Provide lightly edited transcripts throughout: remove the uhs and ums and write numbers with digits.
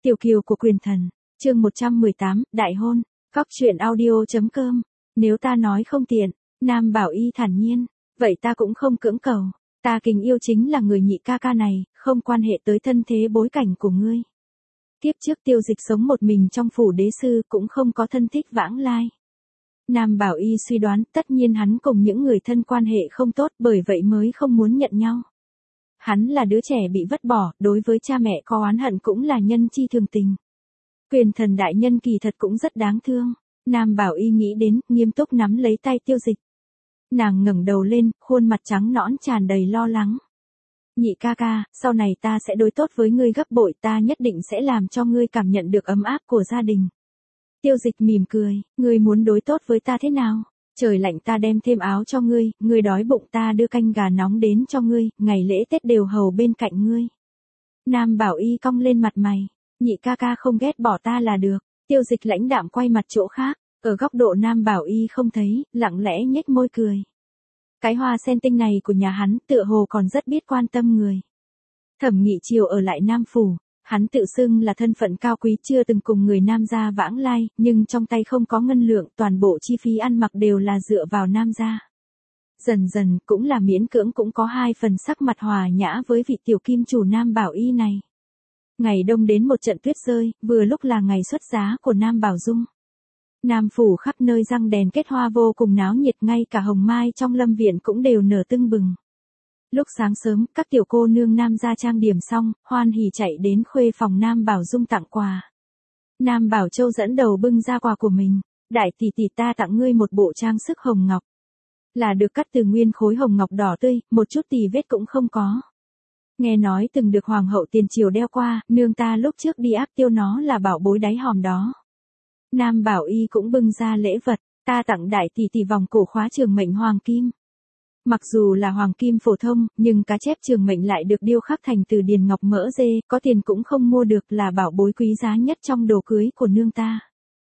Tiểu kiều của quyền thần, chương 118, đại hôn, góc truyện audio.com. Nếu ta nói không tiện, Nam Bảo Y thản nhiên, vậy ta cũng không cưỡng cầu, ta kính yêu chính là người nhị ca ca này, không quan hệ tới thân thế bối cảnh của ngươi. Tiếp trước Tiêu Dịch sống một mình trong phủ đế sư cũng không có thân thích vãng lai. Nam Bảo Y suy đoán tất nhiên hắn cùng những người thân quan hệ không tốt bởi vậy mới không muốn nhận nhau. Hắn là đứa trẻ bị vứt bỏ, đối với cha mẹ có oán hận cũng là nhân chi thường tình. Quyền thần đại nhân kỳ thật cũng rất đáng thương. Nam Bảo Y nghĩ đến, nghiêm túc nắm lấy tay Tiêu Dịch. Nàng ngẩng đầu lên, khuôn mặt trắng nõn tràn đầy lo lắng. Nhị ca ca, sau này ta sẽ đối tốt với ngươi gấp bội, ta nhất định sẽ làm cho ngươi cảm nhận được ấm áp của gia đình. Tiêu Dịch mỉm cười, ngươi muốn đối tốt với ta thế nào? Trời lạnh ta đem thêm áo cho ngươi, ngươi đói bụng ta đưa canh gà nóng đến cho ngươi, ngày lễ Tết đều hầu bên cạnh ngươi. Nam Bảo Y cong lên mặt mày, nhị ca ca không ghét bỏ ta là được. Tiêu Dịch lãnh đạm quay mặt chỗ khác, ở góc độ Nam Bảo Y không thấy, lặng lẽ nhếch môi cười. Cái hoa sen tinh này của nhà hắn tựa hồ còn rất biết quan tâm người. Thẩm Nghị Triều ở lại Nam Phủ, hắn tự xưng là thân phận cao quý chưa từng cùng người Nam gia vãng lai, nhưng trong tay không có ngân lượng, toàn bộ chi phí ăn mặc đều là dựa vào Nam gia. Dần dần cũng là miễn cưỡng cũng có hai phần sắc mặt hòa nhã với vị tiểu kim chủ Nam Bảo Y này. Ngày đông đến một trận tuyết rơi, vừa lúc là ngày xuất giá của Nam Bảo Dung. Nam Phủ khắp nơi răng đèn kết hoa vô cùng náo nhiệt, ngay cả hồng mai trong lâm viện cũng đều nở tưng bừng. Lúc sáng sớm, các tiểu cô nương Nam gia trang điểm xong, hoan hỉ chạy đến khuê phòng Nam Bảo Dung tặng quà. Nam Bảo Châu dẫn đầu bưng ra quà của mình, đại tỷ tỷ ta tặng ngươi một bộ trang sức hồng ngọc. Là được cắt từ nguyên khối hồng ngọc đỏ tươi, một chút tì vết cũng không có. Nghe nói từng được hoàng hậu tiền triều đeo qua, nương ta lúc trước đi áp tiêu nó là bảo bối đáy hòm đó. Nam Bảo Y cũng bưng ra lễ vật, ta tặng đại tỷ tỷ vòng cổ khóa trường mệnh hoàng kim. Mặc dù là hoàng kim phổ thông, nhưng cá chép trường mệnh lại được điêu khắc thành từ điền ngọc mỡ dê, có tiền cũng không mua được, là bảo bối quý giá nhất trong đồ cưới của nương ta.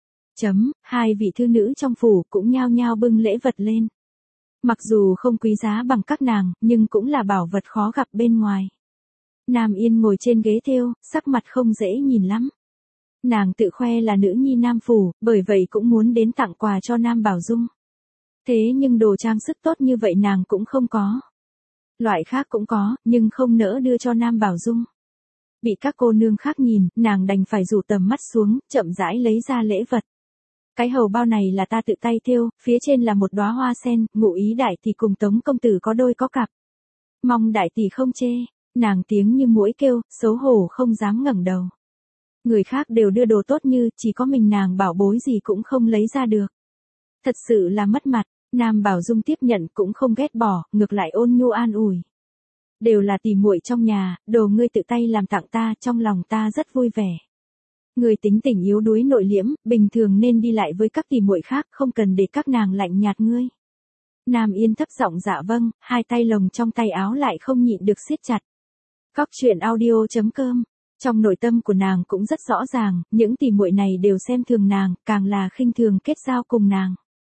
Hai vị thư nữ trong phủ cũng nhao nhao bưng lễ vật lên. Mặc dù không quý giá bằng các nàng, nhưng cũng là bảo vật khó gặp bên ngoài. Nam Yên ngồi trên ghế thêu, sắc mặt không dễ nhìn lắm. Nàng tự khoe là nữ nhi Nam Phủ, bởi vậy cũng muốn đến tặng quà cho Nam Bảo Dung. Thế nhưng đồ trang sức tốt như vậy nàng cũng không có. Loại khác cũng có, nhưng không nỡ đưa cho Nam Bảo Dung. Bị các cô nương khác nhìn, nàng đành phải rủ tầm mắt xuống, chậm rãi lấy ra lễ vật. Cái hầu bao này là ta tự tay thêu, phía trên là một đóa hoa sen, ngụ ý đại tỷ cùng Tống công tử có đôi có cặp. Mong đại tỷ không chê. Nàng tiếng như muỗi kêu, xấu hổ không dám ngẩng đầu. Người khác đều đưa đồ tốt như, chỉ có mình nàng bảo bối gì cũng không lấy ra được. Thật sự là mất mặt. Nam Bảo Dung tiếp nhận cũng không ghét bỏ, ngược lại ôn nhu an ủi. Đều là tỉ muội trong nhà, đồ ngươi tự tay làm tặng ta, trong lòng ta rất vui vẻ. Người tính tình yếu đuối nội liễm, bình thường nên đi lại với các tỉ muội khác, không cần để các nàng lạnh nhạt ngươi. Nam Yên thấp giọng dạ vâng, hai tay lồng trong tay áo lại không nhịn được siết chặt. Góc truyện audio.com. Trong nội tâm của nàng cũng rất rõ ràng, những tỉ muội này đều xem thường nàng, càng là khinh thường kết giao cùng nàng.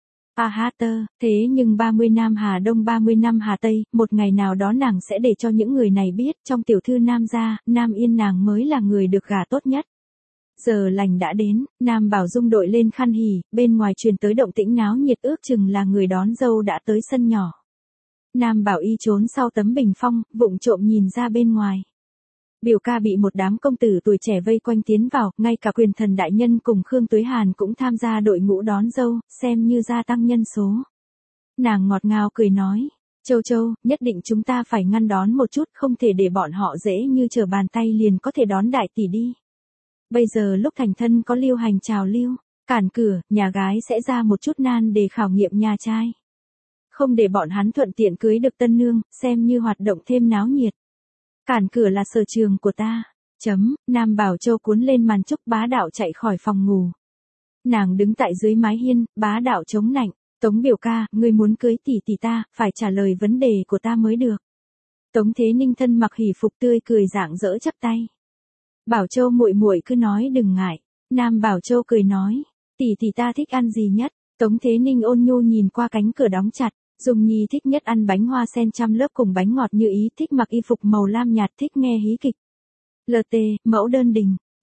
Thế nhưng 30 năm Hà Đông 30 năm Hà Tây, một ngày nào đó nàng sẽ để cho những người này biết, trong tiểu thư Nam gia, Nam Yên nàng mới là người được gả tốt nhất. Giờ lành đã đến, Nam Bảo Dung đội lên khăn hỉ, bên ngoài truyền tới động tĩnh náo nhiệt, ước chừng là người đón dâu đã tới sân nhỏ. Nam Bảo Y trốn sau tấm bình phong, vụng trộm nhìn ra bên ngoài. Biểu ca bị một đám công tử tuổi trẻ vây quanh tiến vào, ngay cả quyền thần đại nhân cùng Khương Tuế Hàn cũng tham gia đội ngũ đón dâu, xem như gia tăng nhân số. Nàng ngọt ngào cười nói, Châu Châu, nhất định chúng ta phải ngăn đón một chút, không thể để bọn họ dễ như trở bàn tay liền có thể đón đại tỷ đi. Bây giờ lúc thành thân có lưu hành trào lưu, cản cửa, nhà gái sẽ ra một chút nan để khảo nghiệm nhà trai. Không để bọn hắn thuận tiện cưới được tân nương, xem như hoạt động thêm náo nhiệt. Cản cửa là sở trường của ta. Nam Bảo Châu cuốn lên màn trúc bá đạo chạy khỏi phòng ngủ. Nàng đứng tại dưới mái hiên, bá đạo chống nạnh. Tống biểu ca, ngươi muốn cưới tỷ tỷ ta, phải trả lời vấn đề của ta mới được. Tống Thế Ninh thân mặc hỉ phục tươi cười rạng rỡ chắp tay. Bảo Châu muội muội cứ nói đừng ngại. Nam Bảo Châu cười nói, tỷ tỷ ta thích ăn gì nhất? Tống Thế Ninh ôn nhu nhìn qua cánh cửa đóng chặt. Dung Nhi thích nhất ăn bánh hoa sen trăm lớp cùng bánh ngọt như ý, thích mặc y phục màu lam nhạt, thích nghe hí kịch. LT, mẫu đơn đình.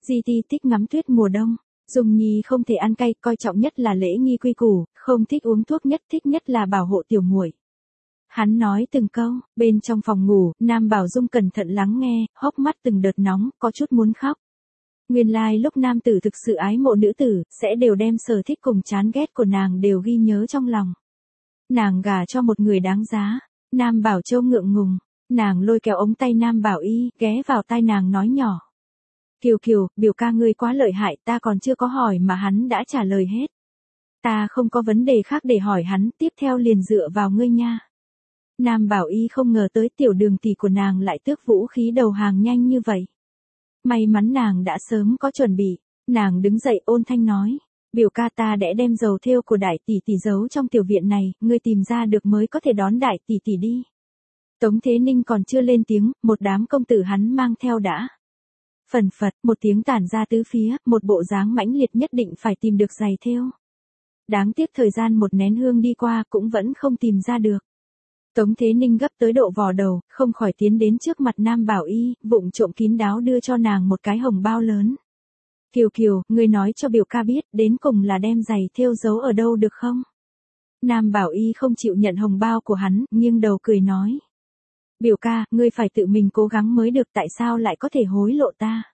GT thích ngắm tuyết mùa đông. Dung Nhi không thể ăn cay, coi trọng nhất là lễ nghi quy củ, không thích uống thuốc, nhất thích nhất là bảo hộ tiểu muội. Hắn nói từng câu, bên trong phòng ngủ, Nam Bảo Dung cẩn thận lắng nghe, hốc mắt từng đợt nóng, có chút muốn khóc. Nguyên lai lúc nam tử thực sự ái mộ nữ tử, sẽ đều đem sở thích cùng chán ghét của nàng đều ghi nhớ trong lòng. Nàng gả cho một người đáng giá. Nam Bảo Châu ngượng ngùng, nàng lôi kéo ống tay Nam Bảo Y, ghé vào tai nàng nói nhỏ. Kiều Kiều, biểu ca ngươi quá lợi hại, ta còn chưa có hỏi mà hắn đã trả lời hết. Ta không có vấn đề khác để hỏi hắn, tiếp theo liền dựa vào ngươi nha. Nam Bảo Y không ngờ tới tiểu đường tỷ của nàng lại tước vũ khí đầu hàng nhanh như vậy. May mắn nàng đã sớm có chuẩn bị, nàng đứng dậy ôn thanh nói. Biểu ca, ta đã đem dầu thêu của đại tỷ tỷ giấu trong tiểu viện này, ngươi tìm ra được mới có thể đón đại tỷ tỷ đi. Tống Thế Ninh còn chưa lên tiếng, một đám công tử hắn mang theo đã. Phần phật, một tiếng tản ra tứ phía, một bộ dáng mãnh liệt nhất định phải tìm được giày thêu. Đáng tiếc thời gian một nén hương đi qua cũng vẫn không tìm ra được. Tống Thế Ninh gấp tới độ vò đầu, không khỏi tiến đến trước mặt Nam Bảo Y, vụng trộm kín đáo đưa cho nàng một cái hồng bao lớn. Kiều Kiều, ngươi nói cho biểu ca biết, đến cùng là đem giày thêu giấu ở đâu được không? Nam Bảo Y không chịu nhận hồng bao của hắn, nghiêng đầu cười nói. Biểu ca, ngươi phải tự mình cố gắng mới được, tại sao lại có thể hối lộ ta?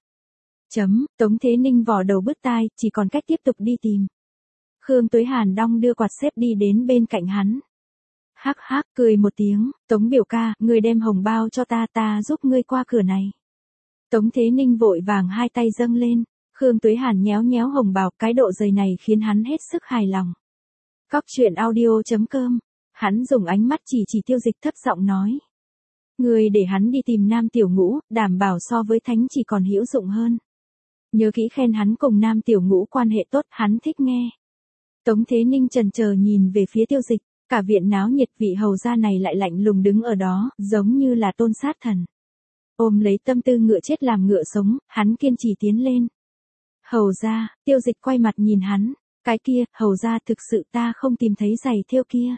Tống Thế Ninh vò đầu bứt tai, chỉ còn cách tiếp tục đi tìm. Khương Tuế Hàn đong đưa quạt xếp đi đến bên cạnh hắn. Hắc hắc, cười một tiếng, Tống biểu ca, ngươi đem hồng bao cho ta, ta giúp ngươi qua cửa này. Tống Thế Ninh vội vàng hai tay dâng lên, Khương Tuế Hàn nhéo nhéo hồng bào, cái độ dày này khiến hắn hết sức hài lòng. Cóc truyện audio.com, hắn dùng ánh mắt chỉ Tiêu Dịch thấp giọng nói. Ngươi để hắn đi tìm Nam Tiểu Ngũ, đảm bảo so với thánh chỉ còn hữu dụng hơn. Nhớ kỹ khen hắn cùng Nam Tiểu Ngũ quan hệ tốt, hắn thích nghe. Tống Thế Ninh chần chờ nhìn về phía Tiêu Dịch, cả viện náo nhiệt, vị hầu gia này lại lạnh lùng đứng ở đó, giống như là tôn sát thần. Ôm lấy tâm tư ngựa chết làm ngựa sống, hắn kiên trì tiến lên. Hầu gia, Tiêu Dịch quay mặt nhìn hắn, cái kia, hầu gia, thực sự ta không tìm thấy giày thêu kia.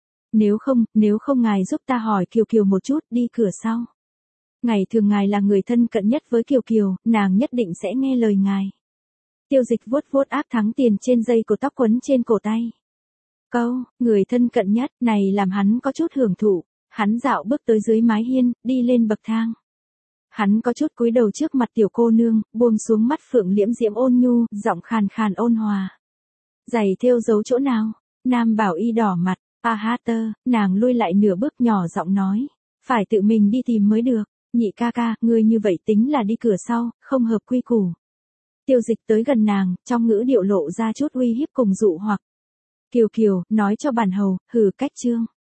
Nếu không ngài giúp ta hỏi Kiều Kiều một chút, đi cửa sau. Ngày thường ngài là người thân cận nhất với Kiều Kiều, nàng nhất định sẽ nghe lời ngài. Tiêu Dịch vuốt vuốt áp thắng tiền trên dây của tóc quấn trên cổ tay. Câu, người thân cận nhất, này làm hắn có chút hưởng thụ, hắn dạo bước tới dưới mái hiên, đi lên bậc thang. Hắn có chút cúi đầu trước mặt tiểu cô nương, buông xuống mắt phượng liễm diễm ôn nhu, giọng khàn khàn ôn hòa. Giày thêu giấu chỗ nào? Nam Bảo Y đỏ mặt, nàng lui lại nửa bước nhỏ giọng nói. Phải tự mình đi tìm mới được, nhị ca ca, ngươi như vậy tính là đi cửa sau, không hợp quy củ. Tiêu Dịch tới gần nàng, trong ngữ điệu lộ ra chút uy hiếp cùng dụ hoặc. Kiều Kiều, nói cho bản hầu, hừ cách chương.